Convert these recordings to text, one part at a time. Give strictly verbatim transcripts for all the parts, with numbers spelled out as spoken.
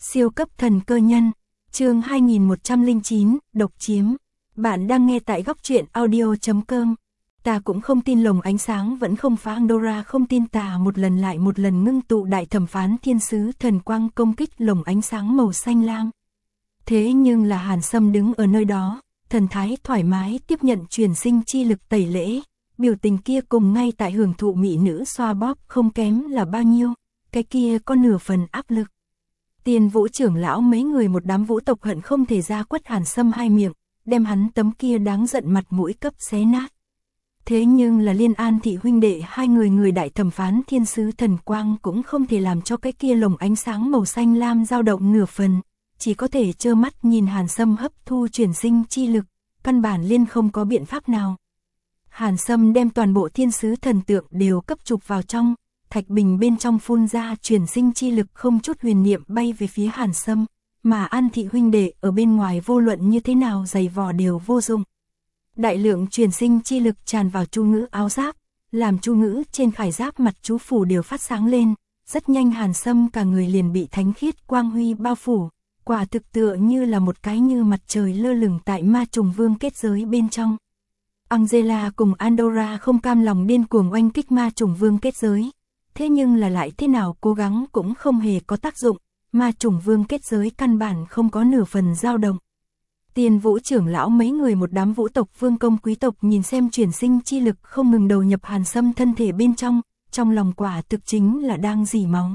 Siêu cấp thần cơ nhân, chương hai nghìn một trăm lẻ chín, độc chiếm. Bạn đang nghe tại góc truyện audio chấm com. Ta cũng không tin lồng ánh sáng vẫn không phá Andorra, không tin ta một lần lại một lần ngưng tụ đại thẩm phán thiên sứ thần quang công kích lồng ánh sáng màu xanh lam. Thế nhưng là Hàn Sâm đứng ở nơi đó, thần thái thoải mái tiếp nhận truyền sinh chi lực tẩy lễ, biểu tình kia cùng ngay tại hưởng thụ mỹ nữ xoa bóp không kém là bao nhiêu, cái kia có nửa phần áp lực. Tiền Vũ trưởng lão mấy người một đám vũ tộc hận không thể ra quất Hàn Sâm hai miệng, đem hắn tấm kia đáng giận mặt mũi cấp xé nát. Thế nhưng là Liên An thị huynh đệ hai người người đại thẩm phán thiên sứ thần quang cũng không thể làm cho cái kia lồng ánh sáng màu xanh lam dao động nửa phần, chỉ có thể trơ mắt nhìn Hàn Sâm hấp thu chuyển sinh chi lực, căn bản liên không có biện pháp nào. Hàn Sâm đem toàn bộ thiên sứ thần tượng đều cấp chụp vào trong, thạch bình bên trong phun ra chuyển sinh chi lực không chút huyền niệm bay về phía Hàn Sâm, mà An thị huynh đệ ở bên ngoài vô luận như thế nào giày vò đều vô dụng. Đại lượng chuyển sinh chi lực tràn vào chu ngữ áo giáp, làm chu ngữ trên khải giáp mặt chú phủ đều phát sáng lên, rất nhanh Hàn Sâm cả người liền bị thánh khiết quang huy bao phủ, quả thực tựa như là một cái như mặt trời lơ lửng tại ma trùng vương kết giới bên trong. Angela cùng Andorra không cam lòng điên cuồng oanh kích ma trùng vương kết giới, thế nhưng là lại thế nào cố gắng cũng không hề có tác dụng, ma trùng vương kết giới căn bản không có nửa phần dao động. Tiền Vũ trưởng lão mấy người một đám vũ tộc vương công quý tộc nhìn xem chuyển sinh chi lực không ngừng đầu nhập Hàn Sâm thân thể bên trong, trong lòng quả thực chính là đang rỉ máu.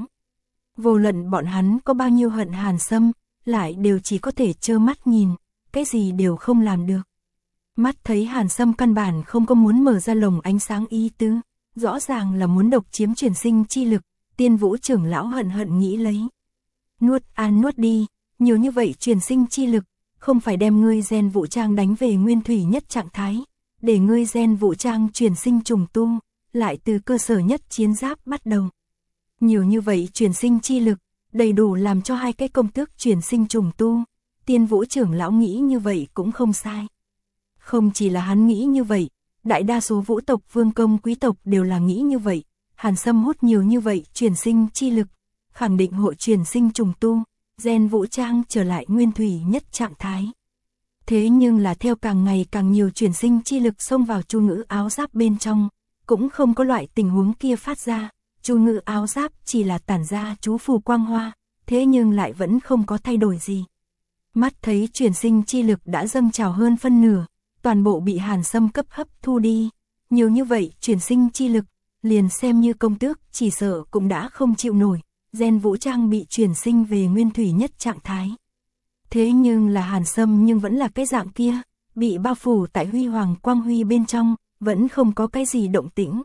Vô luận bọn hắn có bao nhiêu hận Hàn Sâm, lại đều chỉ có thể trơ mắt nhìn, cái gì đều không làm được. Mắt thấy Hàn Sâm căn bản không có muốn mở ra lồng ánh sáng ý tứ, rõ ràng là muốn độc chiếm chuyển sinh chi lực, Tiên Vũ trưởng lão hận hận nghĩ lấy. Nuốt an nuốt đi, nhiều như vậy chuyển sinh chi lực, không phải đem ngươi gen vũ trang đánh về nguyên thủy nhất trạng thái, để ngươi gen vũ trang chuyển sinh trùng tu, lại từ cơ sở nhất chiến giáp bắt đầu. Nhiều như vậy chuyển sinh chi lực, đầy đủ làm cho hai cái công tước chuyển sinh trùng tu, Tiên Vũ trưởng lão nghĩ như vậy cũng không sai. Không chỉ là hắn nghĩ như vậy, đại đa số vũ tộc vương công quý tộc đều là nghĩ như vậy, Hàn Sâm hút nhiều như vậy chuyển sinh chi lực, khẳng định hội chuyển sinh trùng tu, gen vũ trang trở lại nguyên thủy nhất trạng thái. Thế nhưng là theo càng ngày càng nhiều chuyển sinh chi lực xông vào chu ngữ áo giáp bên trong, cũng không có loại tình huống kia phát ra, chu ngữ áo giáp chỉ là tản ra chú phù quang hoa, thế nhưng lại vẫn không có thay đổi gì. Mắt thấy chuyển sinh chi lực đã dâng trào hơn phân nửa, toàn bộ bị Hàn Sâm cấp hấp thu đi, nhiều như vậy chuyển sinh chi lực, liền xem như công tước chỉ sợ cũng đã không chịu nổi, gen vũ trang bị chuyển sinh về nguyên thủy nhất trạng thái. Thế nhưng là Hàn Sâm nhưng vẫn là cái dạng kia, bị bao phủ tại huy hoàng quang huy bên trong, vẫn không có cái gì động tĩnh.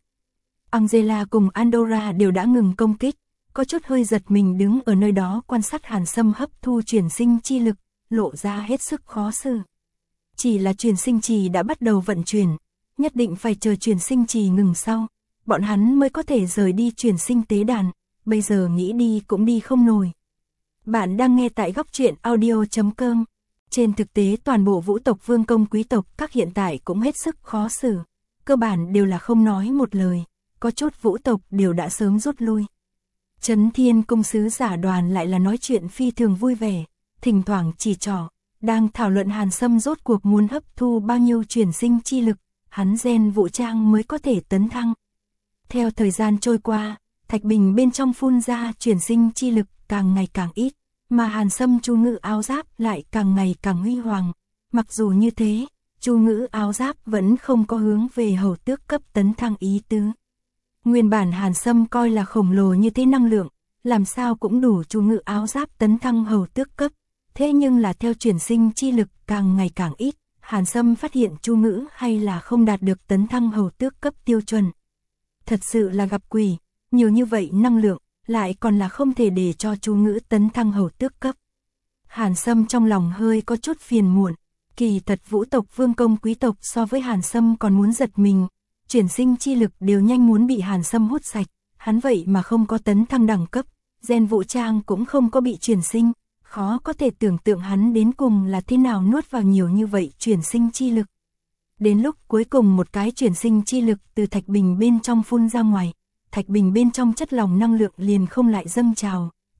Angela cùng Andorra đều đã ngừng công kích, có chút hơi giật mình đứng ở nơi đó quan sát Hàn Sâm hấp thu chuyển sinh chi lực, lộ ra hết sức khó xử. Chỉ là truyền sinh trì đã bắt đầu vận chuyển, nhất định phải chờ truyền sinh trì ngừng sau, bọn hắn mới có thể rời đi truyền sinh tế đàn, bây giờ nghĩ đi cũng đi không nổi. Bạn đang nghe tại góc truyện audio chấm com. Trên thực tế toàn bộ vũ tộc vương công quý tộc các hiện tại cũng hết sức khó xử, cơ bản đều là không nói một lời, có chút vũ tộc đều đã sớm rút lui. Trấn Thiên cung sứ giả đoàn lại là nói chuyện phi thường vui vẻ, thỉnh thoảng chỉ trỏ, đang thảo luận Hàn Sâm rốt cuộc muốn hấp thu bao nhiêu chuyển sinh chi lực, hắn gen vũ trang mới có thể tấn thăng. Theo thời gian trôi qua, thạch bình bên trong phun ra chuyển sinh chi lực càng ngày càng ít, mà Hàn Sâm chu ngữ áo giáp lại càng ngày càng huy hoàng. Mặc dù như thế, chu ngữ áo giáp vẫn không có hướng về hầu tước cấp tấn thăng ý tứ. Nguyên bản Hàn Sâm coi là khổng lồ như thế năng lượng, làm sao cũng đủ chu ngữ áo giáp tấn thăng hầu tước cấp. Thế nhưng là theo chuyển sinh chi lực càng ngày càng ít, Hàn Sâm phát hiện chu ngữ hay là không đạt được tấn thăng hầu tước cấp tiêu chuẩn. Thật sự là gặp quỷ, nhiều như vậy năng lượng, lại còn là không thể để cho chu ngữ tấn thăng hầu tước cấp. Hàn Sâm trong lòng hơi có chút phiền muộn, kỳ thật vũ tộc vương công quý tộc so với Hàn Sâm còn muốn giật mình, chuyển sinh chi lực đều nhanh muốn bị Hàn Sâm hút sạch, hắn vậy mà không có tấn thăng đẳng cấp, gen vũ trang cũng không có bị chuyển sinh. Khó có thể tưởng tượng hắn đến cùng là thế nào nuốt vào nhiều như vậy chuyển sinh chi lực. Đến lúc cuối cùng một cái chuyển sinh chi lực từ thạch bình bên trong phun ra ngoài, thạch bình bên trong chất lỏng năng lượng liền không lại dâng trào,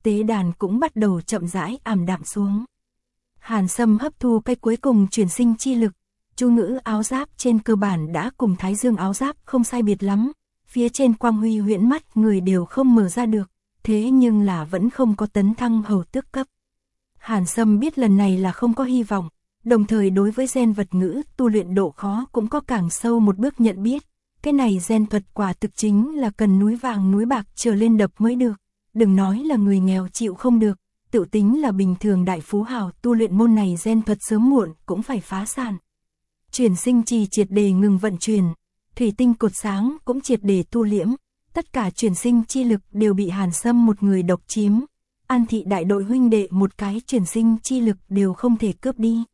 tế đàn cũng bắt đầu chậm rãi ảm đạm xuống. Hàn Sâm hấp thu cái cuối cùng chuyển sinh chi lực, chú ngữ áo giáp trên cơ bản đã cùng Thái Dương áo giáp không sai biệt lắm, phía trên quang huy huyễn mắt người đều không mở ra được, thế nhưng là vẫn không có tấn thăng hầu tước cấp. Hàn Sâm biết lần này là không có hy vọng, đồng thời đối với gen vật ngữ tu luyện độ khó cũng có càng sâu một bước nhận biết, cái này gen thuật quả thực chính là cần núi vàng núi bạc trở lên đập mới được, đừng nói là người nghèo chịu không được, tự tính là bình thường đại phú hào tu luyện môn này gen thuật sớm muộn cũng phải phá sản. Chuyển sinh trì triệt để ngừng vận chuyển, thủy tinh cột sáng cũng triệt để tu liễm, tất cả chuyển sinh chi lực đều bị Hàn Sâm một người độc chiếm. An thị đại đội huynh đệ một cái chuyển sinh chi lực đều không thể cướp đi.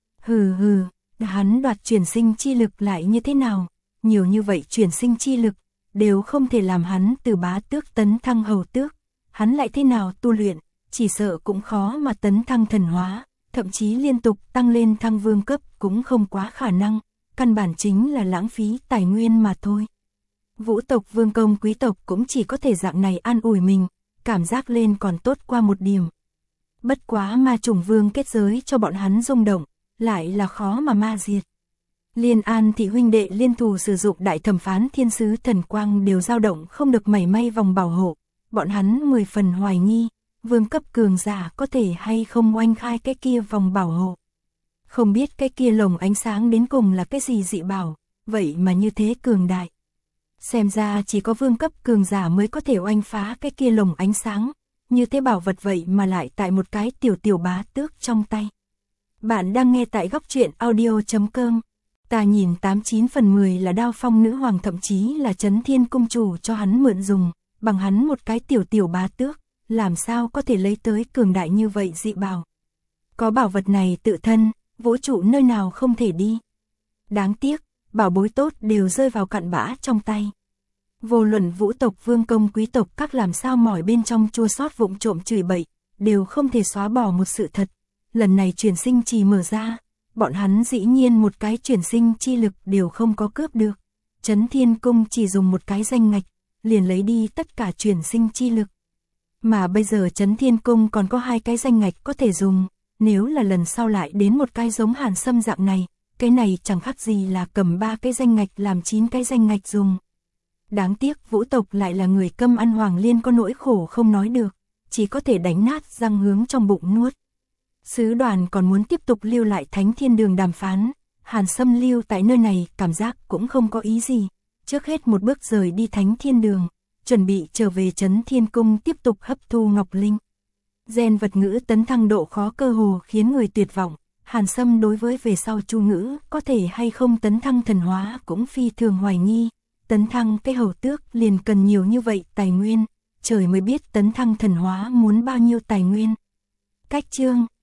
Hừ hừ, hắn đoạt chuyển sinh chi lực lại như thế nào? Nhiều như vậy chuyển sinh chi lực đều không thể làm hắn từ bá tước tấn thăng hầu tước. Hắn lại thế nào tu luyện, chỉ sợ cũng khó mà tấn thăng thần hóa, thậm chí liên tục tăng lên thăng vương cấp cũng không quá khả năng, căn bản chính là lãng phí tài nguyên mà thôi. Vũ tộc vương công quý tộc cũng chỉ có thể dạng này an ủi mình, cảm giác lên còn tốt qua một điểm. Bất quá ma trùng vương kết giới cho bọn hắn rung động, lại là khó mà ma diệt. Liên An thị huynh đệ liên thủ sử dụng đại thẩm phán thiên sứ thần quang đều dao động không được mảy may vòng bảo hộ, bọn hắn mười phần hoài nghi, vương cấp cường giả có thể hay không oanh khai cái kia vòng bảo hộ. Không biết cái kia lồng ánh sáng đến cùng là cái gì dị bảo, vậy mà như thế cường đại. Xem ra chỉ có vương cấp cường giả mới có thể oanh phá cái kia lồng ánh sáng, như thế bảo vật vậy mà lại tại một cái tiểu tiểu bá tước trong tay. Bạn đang nghe tại góc truyện audio chấm com. Ta nhìn tám chín phần mười là Đao Phong nữ hoàng thậm chí là Chấn Thiên cung chủ cho hắn mượn dùng, bằng hắn một cái tiểu tiểu bá tước, làm sao có thể lấy tới cường đại như vậy dị bảo. Có bảo vật này tự thân, vũ trụ nơi nào không thể đi. Đáng tiếc, bảo bối tốt đều rơi vào cặn bã trong tay. Vô luận vũ tộc vương công quý tộc các làm sao mỏi bên trong chua xót vụng trộm chửi bậy, đều không thể xóa bỏ một sự thật. Lần này chuyển sinh trì mở ra, bọn hắn dĩ nhiên một cái chuyển sinh chi lực đều không có cướp được. Chấn Thiên cung chỉ dùng một cái danh ngạch, liền lấy đi tất cả chuyển sinh chi lực. Mà bây giờ Chấn Thiên cung còn có hai cái danh ngạch có thể dùng, nếu là lần sau lại đến một cái giống Hàn Sâm dạng này, cái này chẳng khác gì là cầm ba cái danh ngạch làm chín cái danh ngạch dùng. Đáng tiếc vũ tộc lại là người câm ăn hoàng liên có nỗi khổ không nói được, chỉ có thể đánh nát răng hướng trong bụng nuốt. Sứ đoàn còn muốn tiếp tục lưu lại Thánh Thiên Đường đàm phán, Hàn Sâm lưu tại nơi này cảm giác cũng không có ý gì, trước hết một bước rời đi Thánh Thiên Đường, chuẩn bị trở về Chấn Thiên Cung tiếp tục hấp thu Ngọc Linh. Gen vật ngữ tấn thăng độ khó cơ hồ khiến người tuyệt vọng, Hàn Sâm đối với về sau chu ngữ có thể hay không tấn thăng thần hóa cũng phi thường hoài nghi, tấn thăng cái hầu tước liền cần nhiều như vậy tài nguyên, trời mới biết tấn thăng thần hóa muốn bao nhiêu tài nguyên. Cách chương